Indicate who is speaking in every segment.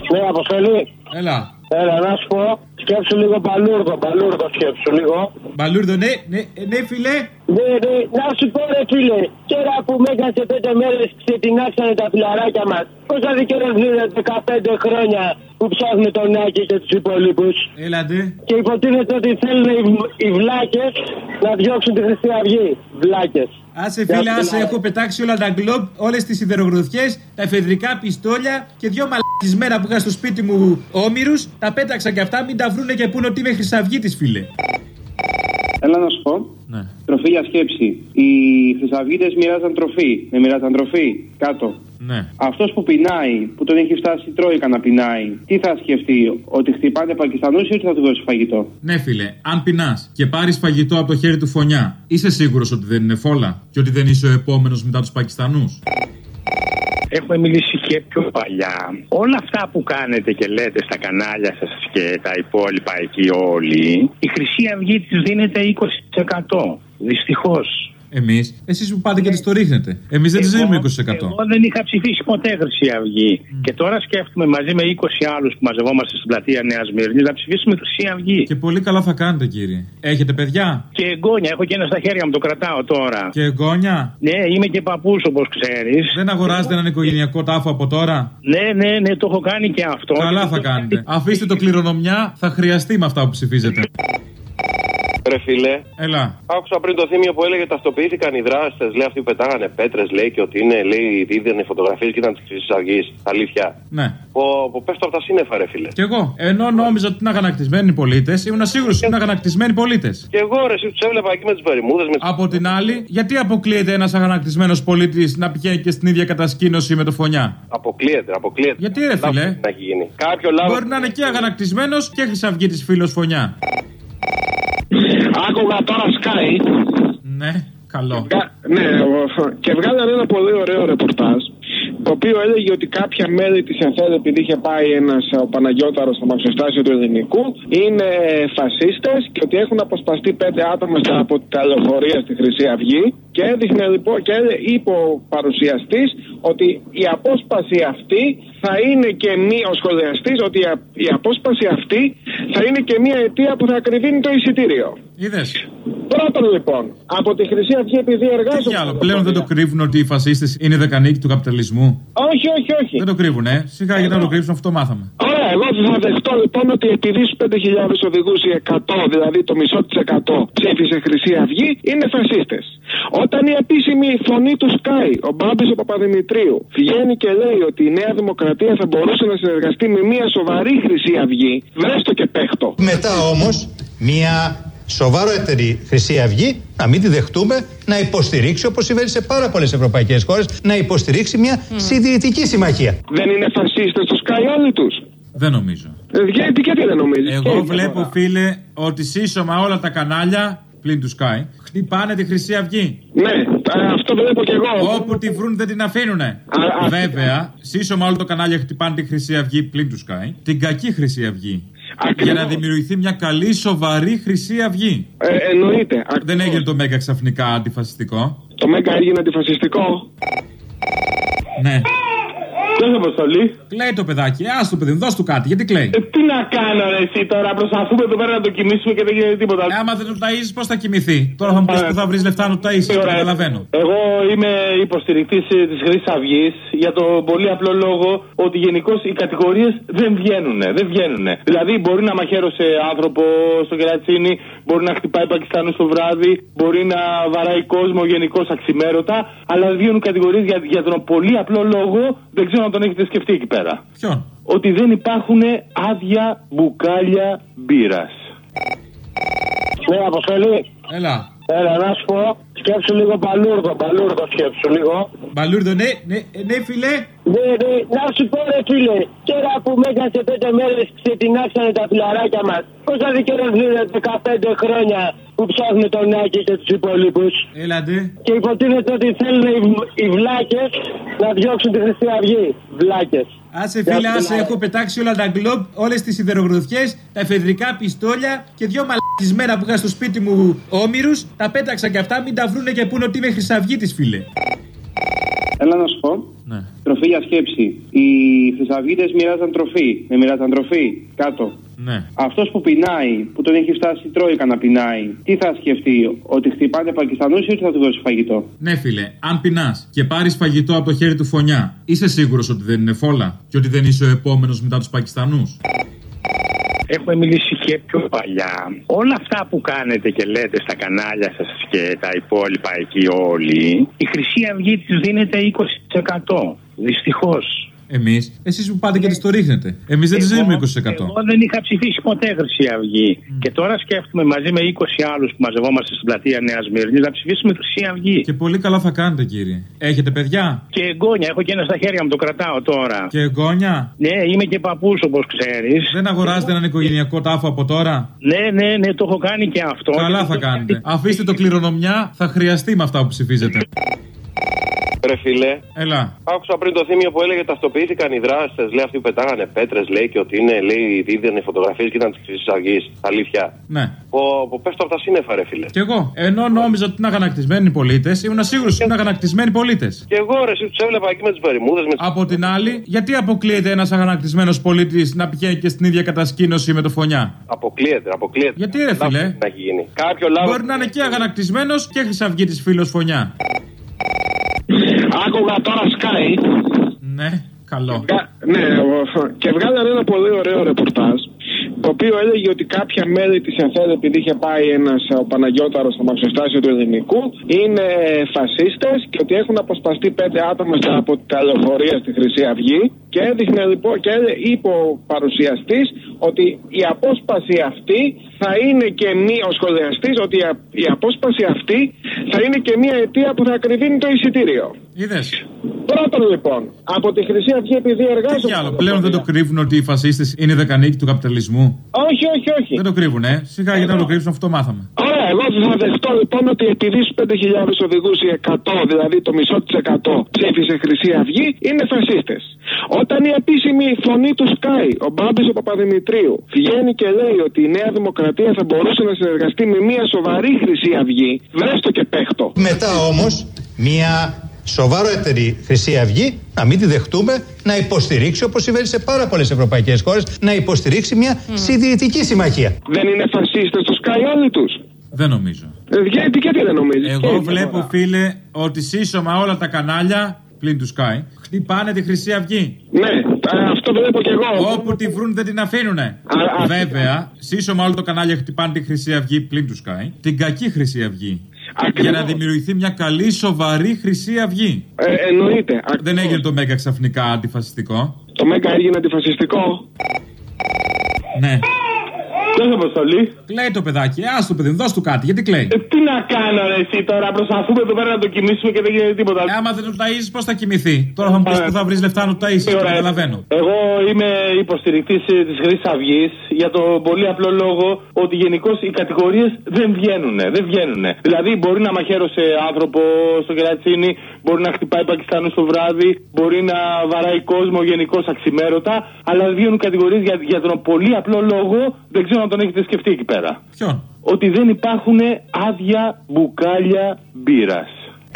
Speaker 1: Ναι, Αποστολή.
Speaker 2: Έλα.
Speaker 1: Έλα, να σου πω. Σκέψου λίγο μπαλούρδο σκέψου λίγο.
Speaker 2: Μπαλούρδο, ναι, φίλε.
Speaker 1: Ναι, να σου πω ρε φίλε. Τώρα που μέγα σε 5 μέρες ξετινάξανε τα φιλαράκια μας. Πόσα δικαιώς δίνετε 15 χρόνια που ψάχνουν τον Άκη και τους υπολείπους.
Speaker 2: Έλατε.
Speaker 1: Και υποτίθεται ότι θέλουν οι βλάκες να διώξουν τη Χρυσή Αυγή. Βλάκες.
Speaker 2: Άσε φίλε, έχω πετάξει όλα τα γκλομπ, όλες τις σιδερογροθιές, τα εφεδρικά πιστόλια και 2 μαλακισμένα που είχα στο σπίτι μου όμηρους. Τα πέταξα και αυτά, μην τα βρούνε και πούνε ότι είμαι χρυσαυγίτης, φίλε.
Speaker 3: Έλα να σου πω.
Speaker 2: Ναι.
Speaker 3: Τροφή για σκέψη. Οι χρυσαυγίτες μοιράζαν τροφή. Δεν μοιράζαν τροφή. Κάτω.
Speaker 2: Ναι.
Speaker 3: Αυτός που πεινάει, που τον έχει φτάσει η Τρόικα να πεινάει, τι θα σκεφτεί, ότι χτυπάνε Πακιστανούς ή ότι θα του δώσει φαγητό?
Speaker 2: Ναι, φίλε, αν πεινάς και πάρεις φαγητό από το χέρι του φωνιά, είσαι σίγουρος ότι δεν είναι φόλα και ότι δεν είσαι ο επόμενος μετά τους Πακιστανούς?
Speaker 4: Έχουμε μιλήσει και πιο παλιά. Όλα αυτά που κάνετε και λέτε στα κανάλια σας και τα υπόλοιπα εκεί όλοι, η Χρυσή Αυγή της δίνεται 20%. Δυστυχώς.
Speaker 2: Εμείς, εσείς που πάτε και τις το ρίχνετε. Εμείς δεν τις δίνουμε 20%.
Speaker 4: Εγώ δεν είχα ψηφίσει ποτέ Χρυσή Αυγή. Και τώρα σκέφτομαι μαζί με 20 άλλους που μαζευόμαστε στην πλατεία Νέας Μύρνης να ψηφίσουμε Χρυσή Αυγή.
Speaker 2: Και πολύ καλά θα κάνετε, κύριε. Έχετε παιδιά?
Speaker 4: Και εγγόνια, έχω και ένα στα χέρια μου, το κρατάω τώρα.
Speaker 2: Και εγγόνια?
Speaker 4: Ναι, είμαι και παππούς όπως ξέρεις.
Speaker 2: Δεν αγοράζετε έναν οικογενειακό τάφο από τώρα?
Speaker 4: Ναι, το έχω κάνει και αυτό.
Speaker 2: Καλά θα κάνετε. Αφήστε το κληρονομιά, θα χρειαστεί με αυτά που ψηφίζετε.
Speaker 5: Ρε φίλε,
Speaker 2: έλα.
Speaker 5: Άκουσα πριν το θύμιο που έλεγε ταυτοποιήθηκαν οι δράστες. Λέει αυτοί που πετάγανε πέτρες, λέει και ότι είναι, λέει, είδανε φωτογραφίες και ήταν τη Χρυσής Αυγής. Αλήθεια.
Speaker 2: Ναι.
Speaker 5: Πέφτω από τα σύννεφα, ρε φίλε.
Speaker 2: Κι εγώ. Ενώ νόμιζα ότι είναι αγανακτισμένοι πολίτες, ήμουν σίγουρος ότι είναι αγανακτισμένοι πολίτες.
Speaker 5: Κι εγώ, ρε, εσύ τους έβλεπα εκεί με τις βερμούδες.
Speaker 2: Από την άλλη, γιατί αποκλείεται ένας αγανακτισμένος πολίτης να πηγαίνει και στην ίδια κατασκήνωση με το φωνιά?
Speaker 5: Αποκλείεται.
Speaker 2: Γιατί, ρε φίλε? Μπορεί να είναι και αγανακτισμένος και χρυσαυγίτης φίλος φωνιά.
Speaker 1: Άκουγα τώρα Sky.
Speaker 2: Ναι, καλό.
Speaker 1: Ναι, και βγάλανε ένα πολύ ωραίο ρεπορτάζ, το οποίο έλεγε ότι κάποια μέλη της ΕΝΘΕΔ, επειδή είχε πάει ο Παναγιώταρος στο μαξοστάσιο του Ελληνικού, είναι φασίστες και ότι έχουν αποσπαστεί 5 άτομα από τα λεωφορεία στη Χρυσή Αυγή. Και έδειχνε λοιπόν, και είπε ο παρουσιαστής ότι η απόσπαση αυτή θα είναι και ο σχολιαστής, ότι η απόσπαση αυτή θα είναι και μια αιτία που θα ακριβίνει το εισιτήριο.
Speaker 2: Είδες.
Speaker 1: Πρώτον λοιπόν, από τη Χρυσή Αυγή, επειδή εργάζονται.
Speaker 2: Τι άλλο, πλέον δεν το κρύβουν ότι οι φασίστες είναι δεκανίκοι του καπιταλισμού?
Speaker 1: Όχι.
Speaker 2: Δεν το κρύβουν, Σιγά, γιατί να το κρύψουν, αυτό μάθαμε.
Speaker 1: Ωραία, εγώ θα δεχτώ λοιπόν ότι επειδή στους 5.000 οδηγούς οι 100, δηλαδή το μισό της 100 ψήφισε Χρυσή Αυγή, είναι φασίστες. Όταν η επίσημη φωνή του Sky, ο Μπάμπης ο Παπαδημητρίου, βγαίνει και λέει ότι η Νέα Δημοκρατία θα μπορούσε να συνεργαστεί με μια σοβαρή Χρυσή Αυγή, βρέστο και παίχτο.
Speaker 6: Μετά όμως, μια σοβαρότερη Χρυσή Αυγή, να μην τη δεχτούμε, να υποστηρίξει, όπως συμβαίνει σε πάρα πολλές ευρωπαϊκές χώρες, να υποστηρίξει μια συντηρητική συμμαχία.
Speaker 1: Δεν είναι φασίστες το Sky όλοι τους?
Speaker 2: Δεν νομίζω.
Speaker 1: Γιατί δεν νομίζεις?
Speaker 2: Εγώ βλέπω, φίλε, ότι σύσσωμα όλα τα κανάλια πλην του Sky χτυπάνε τη Χρυσή Αυγή.
Speaker 1: Ναι, αυτό βλέπω κι εγώ.
Speaker 2: Όπου τη βρουν δεν την αφήνουνε. Βέβαια, σύσσωμα όλα τα κανάλια χτυπάνε τη Χρυσή Αυγή πλην του Sky, την κακή Χρυσή Αυγή. Ακριβώς. Για να δημιουργηθεί μια καλή, σοβαρή Χρυσή Αυγή.
Speaker 1: Εννοείται.
Speaker 2: Δεν έγινε το Μέγκα ξαφνικά αντιφασιστικό.
Speaker 1: Το Μέγκα έγινε αντιφασιστικό.
Speaker 2: Ναι.
Speaker 7: Ποιος Αποστολή?
Speaker 2: Κλαίει το παιδάκι, άστο παιδί μου, δώσ' του κάτι, γιατί κλαίει.
Speaker 7: Τι να κάνω ρε εσύ τώρα, προσπαθούμε εδώ πέρα να το κοιμήσουμε και δεν γίνεται τίποτα.
Speaker 2: Άμα δεν το ταΐζεις, πώς θα κοιμηθεί? Τώρα θα μου πεις που θα βρεις λεφτά να το ταΐζεις, το καταλαβαίνω.
Speaker 7: Εγώ είμαι υποστηρικτής της Χρυσής Αυγής για το πολύ απλό λόγο ότι γενικώς οι κατηγορίες δεν βγαίνουν. Δηλαδή μπορεί να μαχαίρωσε άνθρωπο στο Κερατσίνι, μπορεί να χτυπάει Πακιστανούς το βράδυ, μπορεί να βαράει κόσμο γενικώς αξιμέρωτα, αλλά βγαίνουν κατηγορίες για τον πολύ απλό λόγο, δεν ξέρω αν τον έχετε σκεφτεί εκεί πέρα.
Speaker 2: Ποιον?
Speaker 7: Ότι δεν υπάρχουν άδεια μπουκάλια μπύρας.
Speaker 1: Ναι, Αποστολή.
Speaker 2: Έλα,
Speaker 1: να σου πω. Σκέψου λίγο μπαλούρδο σκέψου λίγο.
Speaker 2: Μπαλούρδο, ναι, φίλε.
Speaker 1: Ναι, να σου πω ρε φίλε. Τώρα που μέγα σε 5 μέρες ξετινάξανε τα φιλαράκια μας. Πόσα δικαιώς δίνετε 15 χρόνια που ψάχνουν τον Άκη και τους υπολείπους.
Speaker 2: Έλατε.
Speaker 1: Και υποτίθεται ότι θέλουν οι βλάκες να διώξουν τη Χρυσή Αυγή. Βλάκες.
Speaker 2: Άσε φίλε, έχω πετάξει όλα τα γκλομπ, όλες τις σιδερογροθιές, τα εφεδρικά πιστόλια και 2 μαλακισμένα που είχα στο σπίτι μου όμηρους. Τα πέταξα και αυτά, μην τα βρούνε και πούνε ότι είμαι χρυσαυγίτης, φίλε.
Speaker 3: Έλα να σου πω.
Speaker 2: Ναι.
Speaker 3: Τροφή για σκέψη. Οι χρυσαυγίτες μοιράζαν τροφή. Με μοιράζαν τροφή. Κάτω.
Speaker 2: Ναι.
Speaker 3: Αυτός που πεινάει, που τον έχει φτάσει τρόικα να πεινάει, τι θα σκεφτεί, ότι χτυπάνε Πακιστανούς ή ότι θα του δώσει φαγητό?
Speaker 2: Ναι, φίλε, αν πεινάς και πάρεις φαγητό από το χέρι του φωνιά, είσαι σίγουρος ότι δεν είναι φόλα και ότι δεν είσαι ο επόμενος μετά τους Πακιστανούς?
Speaker 4: Έχουμε μιλήσει και πιο παλιά. Όλα αυτά που κάνετε και λέτε στα κανάλια σας και τα υπόλοιπα εκεί όλοι, η Χρυσή Αυγή της δίνεται 20%. Δυστυχώς.
Speaker 2: Εμείς, εσείς που πάτε και τις το ρίχνετε. Εμείς δεν τις δίνουμε 20%.
Speaker 4: Εγώ δεν είχα ψηφίσει ποτέ Χρυσή Αυγή. Και τώρα σκέφτομαι μαζί με 20 άλλους που μαζευόμαστε στην πλατεία Νέας Σμύρνης να ψηφίσουμε Χρυσή Αυγή.
Speaker 2: Και πολύ καλά θα κάνετε, κύριε. Έχετε παιδιά?
Speaker 4: Και εγγόνια, έχω και ένα στα χέρια μου, το κρατάω τώρα.
Speaker 2: Και εγγόνια?
Speaker 4: Ναι, είμαι και παππούς όπως ξέρεις.
Speaker 2: Δεν αγοράζετε έναν οικογενειακό τάφο από τώρα?
Speaker 4: Ναι, το έχω κάνει και αυτό.
Speaker 2: Καλά θα κάνετε. Αφήστε το κληρονομιά, θα χρειαστεί με αυτά που ψηφίζετε.
Speaker 5: Ρε φίλε,
Speaker 2: Έλα.
Speaker 5: άκουσα πριν το θύμιο που έλεγε ταυτοποιήθηκαν οι δράστες. Λέει αυτοί που πετάγανε πέτρες, λέει και ότι είναι, λέει, δίδανε φωτογραφίες και ήταν της Χρυσής Αυγής. Αλήθεια.
Speaker 2: Ναι.
Speaker 5: Πέφτω από τα σύννεφα, ρε φίλε.
Speaker 2: Κι εγώ. Ενώ νόμιζα ότι είναι αγανακτισμένοι πολίτες, ήμουν σίγουρος ότι είναι αγανακτισμένοι πολίτες.
Speaker 5: Και εγώ, ρε, εσύ τους έβλεπα εκεί με τις βερμούδες.
Speaker 2: Από την άλλη, γιατί αποκλείεται ένας αγανακτισμένος πολίτης να πηγαίνει και στην ίδια κατασκήνωση με το φωνιά?
Speaker 5: Αποκλείεται.
Speaker 2: Γιατί, ρε φίλε?
Speaker 5: Να έχει γίνει. Κάποιο λάθος.
Speaker 2: Μπορεί να είναι και αγανακτισμένος και χρυσαυγίτης φίλος φωνιά.
Speaker 1: Άκουγα τώρα Sky.
Speaker 2: Ναι, καλό.
Speaker 1: Ναι, και βγάλανε ένα πολύ ωραίο ρεπορτάζ, το οποίο έλεγε ότι κάποια μέλη της ΕΝΘΕΔ, επειδή είχε πάει ένας ο Παναγιώταρος στο μαξοστάσιο του Ελληνικού, είναι φασίστες και ότι έχουν αποσπαστεί 5 άτομα από τα λεωφορεία στη Χρυσή Αυγή. Και έδειχνε λοιπόν, και είπε ο παρουσιαστής ότι η απόσπαση αυτή θα είναι και ο σχολιαστής, ότι η απόσπαση αυτή θα είναι και μια αιτία που θα ακριβίνει το εισιτήριο.
Speaker 2: Είδες.
Speaker 1: Πρώτον λοιπόν, από τη Χρυσή Αυγή, επειδή εργάζονται.
Speaker 2: Τι άλλο, πλέον δεν το κρύβουν ότι οι φασίστες είναι δεκανίκοι του καπιταλισμού?
Speaker 1: Όχι.
Speaker 2: Δεν το κρύβουν, Σιγά, γιατί να το κρύψουν, αυτό το μάθαμε.
Speaker 1: Ωραία, εγώ θα δεχτώ λοιπόν ότι επειδή στους 5.000 οδηγούς οι 100, δηλαδή το μισό της 100 ψήφισε Χρυσή Αυγή, είναι φασίστες. Όταν η επίσημη φωνή του Sky, ο Μπάμπης ο Παπαδημητρίου, βγαίνει και λέει ότι η Νέα Δημοκρατία θα μπορούσε να συνεργαστεί με μια σοβαρή Χρυσή Αυγή, βρέστο και παίχτο.
Speaker 6: Μετά όμως μια σοβαρότερη Χρυσή Αυγή να μην τη δεχτούμε να υποστηρίξει, όπως συμβαίνει σε πάρα πολλές ευρωπαϊκές χώρες, να υποστηρίξει μια συντηρητική συμμαχία.
Speaker 1: Δεν είναι φασίστες στο Sky όλοι τους?
Speaker 2: Δεν νομίζω.
Speaker 1: Γιατί δεν νομίζεις?
Speaker 2: Εγώ βλέπω, φίλε, ότι σύσσωμα όλα τα κανάλια πλην του Sky χτυπάνε τη Χρυσή Αυγή.
Speaker 1: Ναι, αυτό βλέπω κι εγώ.
Speaker 2: Όπου τη βρουν δεν την αφήνουνε. Βέβαια, σύσσωμα όλα τα κανάλια χτυπάνε τη Χρυσή Αυγή πλην του Sky, την κακή Χρυσή Αυγή. Ακριβώς. Για να δημιουργηθεί μια καλή, σοβαρή Χρυσή Αυγή.
Speaker 1: Εννοείται.
Speaker 2: Δεν έγινε το Μέγκα ξαφνικά αντιφασιστικό.
Speaker 1: Το Μέγκα έγινε αντιφασιστικό.
Speaker 2: Ναι.
Speaker 7: Ποιος αποστολή?
Speaker 2: Κλαίει το παιδάκι, άστο παιδί, δώσ' του κάτι, γιατί κλαίει.
Speaker 7: Τι να κάνω ρε εσύ τώρα, προσπαθούμε εδώ πέρα να το κοιμήσουμε και δεν γίνεται τίποτα.
Speaker 2: Άμα δεν το ταΐζεις, πώς θα κοιμηθεί? Τώρα θα μου πεις που θα βρεις λεφτά να το ταΐσεις, το καταλαβαίνω.
Speaker 7: Εγώ είμαι υποστηρικτής της Χρυσής Αυγής για τον πολύ απλό λόγο ότι γενικώς οι κατηγορίες δεν βγαίνουν. Δηλαδή μπορεί να μαχαίρωσε άνθρωπο στο Κερατσίνι, μπορεί να χτυπάει Πακιστανούς το βράδυ, μπορεί να βαράει κόσμο γενικώς αξιμέρωτα, αλλά δεν βγαίνουν κατηγορίες για τον πολύ απλό λόγο, δεν ξέρω αν τον έχετε σκεφτεί εκεί πέρα.
Speaker 2: Ποιον?
Speaker 7: Ότι δεν υπάρχουν άδεια μπουκάλια μπύρας.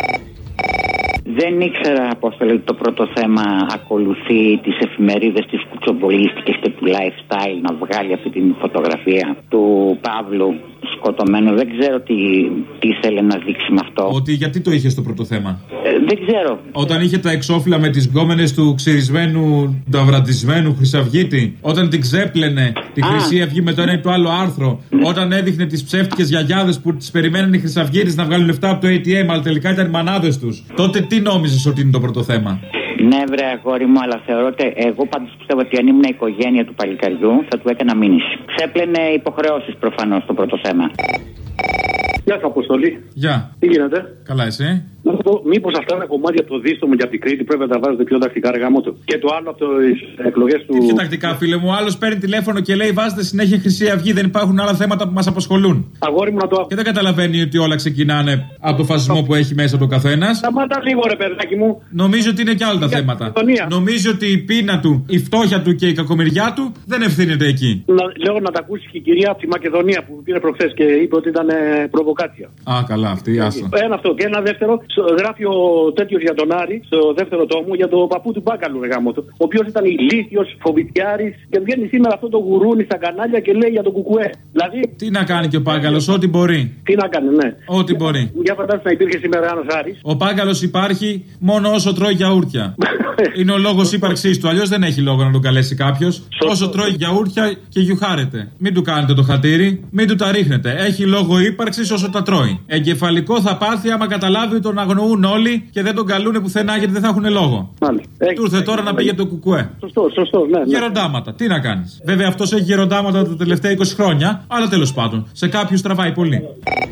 Speaker 8: Δεν ήξερα, Απόστολε, ότι το πρώτο θέμα ακολουθεί τις εφημερίδες της κουτσομπολίστικες και του lifestyle να βγάλει αυτή την φωτογραφία του Παύλου σκοτωμένου. Δεν ξέρω τι ήθελε να δείξει με αυτό.
Speaker 2: Ότι γιατί το είχε στο πρώτο θέμα?
Speaker 8: Δεν ξέρω.
Speaker 2: Όταν είχε τα εξώφυλλα με τις γκόμενες του ξυρισμένου, ταυραντισμένου Χρυσαυγίτη. Όταν την ξέπλαινε τη Χρυσή Αυγή με το ένα ή το άλλο άρθρο. Όταν έδειχνε τις ψεύτικες γιαγιάδες που τις περιμένουν οι Χρυσαυγίτες να βγάλουν λεφτά από το ATM, αλλά τελικά ήταν οι μανάδες τους. Τότε τι νόμιζες ότι είναι το πρώτο θέμα?
Speaker 8: Ναι, βρε αγόρι μου, αλλά θεωρώ ότι εγώ πάντως πιστεύω ότι αν ήμουν η οικογένεια του παλικαριού θα του έκανα μήνυση. Ξέπλαινε υποχρεώσεις προφανώς το πρώτο θέμα.
Speaker 9: Γεια σου, Αποστολή.
Speaker 2: Γεια.
Speaker 9: Τι γίνεται?
Speaker 2: Καλά, εσύ?
Speaker 9: Να σου πω, μήπως αυτά είναι κομμάτια από το δίστομο για την Κρήτη πρέπει να τα βάζετε πιο τακτικά, ρε γαμότο. Και το άλλο από τις εκλογές του.
Speaker 2: Τι τακτικά, φίλε μου, άλλος παίρνει τηλέφωνο και λέει βάζετε συνέχεια Χρυσή Αυγή, δεν υπάρχουν άλλα θέματα που μας απασχολούν.
Speaker 9: Αγόρι μου να το.
Speaker 2: Και δεν καταλαβαίνει ότι όλα ξεκινάνε από το φασισμό που έχει μέσα το καθένας.
Speaker 9: Σταμάτα λίγο, ρε παιδάκι μου.
Speaker 2: Νομίζω ότι είναι και άλλα τα θέματα. Νομίζω ότι η πείνα του, η φτώχεια του και η κακομοιριά του δεν ευθύνεται εκεί.
Speaker 9: Λέω να τα ακούσει και η κυρία από τη Μακεδονία που πήρε προχθές και είπε ότι ήταν προβοκάτσια.
Speaker 2: Α, καλά, αυτή, άστα.
Speaker 9: Ένα αυτό. Και ένα δεύτερο, Γράφει ο τέτοιο για τον Άρη στο δεύτερο τόμο για τον παππού του Μπάκαλου, ο οποίο ήταν ηλίθιος, φοβητιάρης και βγαίνει σήμερα αυτό το γουρούνι στα κανάλια και λέει για τον Κουκουέ. Δηλαδή.
Speaker 2: Τι να κάνει και ο Πάγκαλος, ό,τι μπορεί.
Speaker 9: Τι να κάνει, ναι.
Speaker 2: Ό,τι μπορεί.
Speaker 9: Για φαντάζομαι να υπήρχε σήμερα ένας Άρης.
Speaker 2: Ο Πάγκαλος υπάρχει μόνο όσο τρώει γιαούρτια. Είναι ο λόγος ύπαρξής του. Αλλιώς δεν έχει λόγο να τον καλέσει κάποιος. Όσο τρώει γιαούρτια και γιουχάρεται. Μην του κάνετε το χατήρι, μην του τα ρίχνετε. Έχει λόγο ύπαρξης όσο τα τρώει. Εγκεφαλικό θα πάθει άμα καταλάβει ότι τον αγνοούν όλοι και δεν τον καλούν πουθενά γιατί δεν θα έχουν λόγο. Του ήρθε τώρα να πήγε το Κουκουέ.
Speaker 9: Σωστό, ναι.
Speaker 2: Γεροντάματα, τι να κάνεις. Βέβαια αυτός έχει γεροντάματα τα τελευταία 20 χρόνια, αλλά τέλος πάντων σε κάποιους τραβάει πολύ.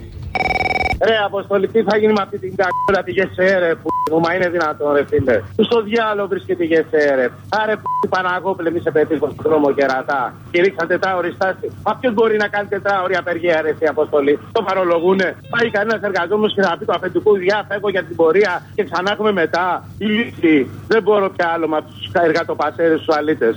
Speaker 10: Ρε Αποστολή, τι θα γίνει με αυτή την κακούλα τη ΓΕΣΕΡΕ που μου, μα είναι δυνατόν, ρε φίλε. Στο διάλογο βρίσκεται η ΓΕΣΕΡΕ. Άρε που Παναγόπουλε, μη σε πετύχω στον δρόμο και ρατά. Και ρίξαν τετράωρη στάση. Μα ποιος μπορεί να κάνει τετράωρη απεργία, ρε η Αποστολή. Το παρολογούνε. Πάει κανένας εργαζόμενος και θα πει του αφεντικού διά, φεύγω για την πορεία και ξανά έχουμε μετά. Η λύση. Δεν μπορώ πια άλλο με αυτούς τους εργατοπατέρες τους αλήτες.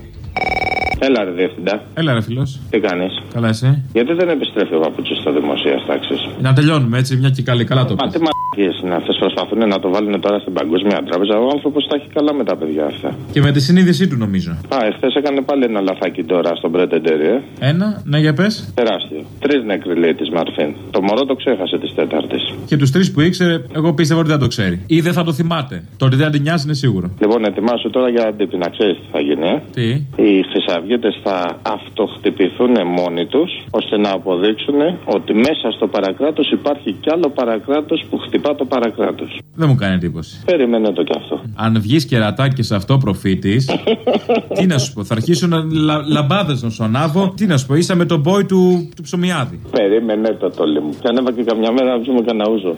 Speaker 5: Έλα, ρε Διευθυντά.
Speaker 2: Έλα, ρε φίλος.
Speaker 5: Τι κάνεις?
Speaker 2: Καλά, εσύ.
Speaker 5: Γιατί δεν επιστρέφει ο παπούτσος στο δημοσίας τάξης?
Speaker 2: Να τελειώνουμε έτσι, μια και καλή, καλά το πες.
Speaker 5: Μα τι μαλακίες είναι αυτές, προσπαθούν να το βάλουν τώρα στην Παγκόσμια Τράπεζα. Ο άνθρωπος τα έχει καλά με τα παιδιά αυτά.
Speaker 2: Και με τη συνείδησή του, νομίζω.
Speaker 5: Εχθές έκανε πάλι ένα λαθάκι τώρα στον Πρετεντέρι.
Speaker 2: Ένα, ναι, για πες.
Speaker 5: Τεράστιο. 3 νεκροί, λέει, της Μαρφίν. Το μωρό το ξέχασε της Τέταρτης.
Speaker 2: Και τους 3 που ήξερε, εγώ πίστευα ότι δεν το ξέρει. Ή δεν θα το θυμάται. Το ότι δεν την νοιάζει είναι σίγουρο.
Speaker 5: Λοιπόν, ετοιμάσου τώρα για αντίπεινα, να ξέρεις τι θα γίνει.
Speaker 2: Τι?
Speaker 5: Οι χρυσαυγίτες θα αυτοχτυπηθούν μόνοι τους, ώστε να αποδείξουν ότι μέσα στο παρακράτος υπάρχει κι άλλο παρακράτος που χτυπά το παρακράτος.
Speaker 2: Δεν μου κάνει εντύπωση.
Speaker 5: Περιμένω το κι αυτό.
Speaker 2: Αν βγεις κερατάκι σε αυτό προφήτης, τι να σου πω, θα αρχίσουν λαμπάδες να σου ανάβω. Τι να σου πω, ίσα με τον boy του Ψωμιάδη.
Speaker 5: Περίμενε το τόλι μου. Και ανέβα και καμιά μέρα να πιούμε κανένα ούζο.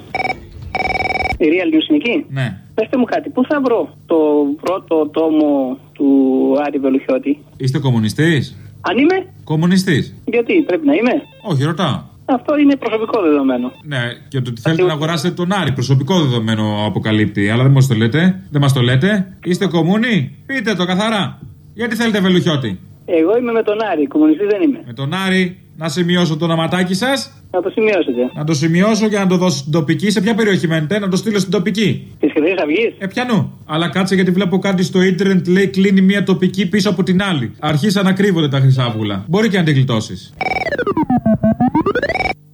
Speaker 11: Η Real News είναι εκεί.
Speaker 2: Ναι.
Speaker 11: Πετε μου κάτι, πού θα βρω το πρώτο τόμο του Άρη Βελουχιώτη?
Speaker 2: Είστε κομμουνιστής?
Speaker 11: Αν είμαι?
Speaker 2: Κομμουνιστής.
Speaker 11: Γιατί, πρέπει να είμαι?
Speaker 2: Όχι, ρωτάω.
Speaker 11: Αυτό είναι προσωπικό δεδομένο.
Speaker 2: Ναι, και το ότι θέλετε να αγοράσετε τον Άρη, προσωπικό δεδομένο αποκαλύπτει. Αλλά δεν μας το λέτε. Δεν μας το λέτε. Είστε κομμούνι? Πείτε το καθαρά. Γιατί θέλετε Βελουχιώτη?
Speaker 11: Εγώ είμαι με τον Άρη, κομμουνιστής δεν είμαι.
Speaker 2: Με τον Άρη, να σημειώσω το ονοματάκι σας.
Speaker 11: Να το σημειώσετε.
Speaker 2: Να το σημειώσω και να το δώσω στην τοπική. Σε ποια περιοχή μένετε, να το στείλω στην τοπική?
Speaker 11: Της Χρυσής Αυγής.
Speaker 2: Πιανού. Αλλά κάτσε γιατί βλέπω κάτι στο ίντερνετ, λέει κλείνει μία τοπική πίσω από την άλλη. Αρχίσαν να κρύβονται τα χρυσάβγουλα. Μπορεί και να την γλιτώσεις.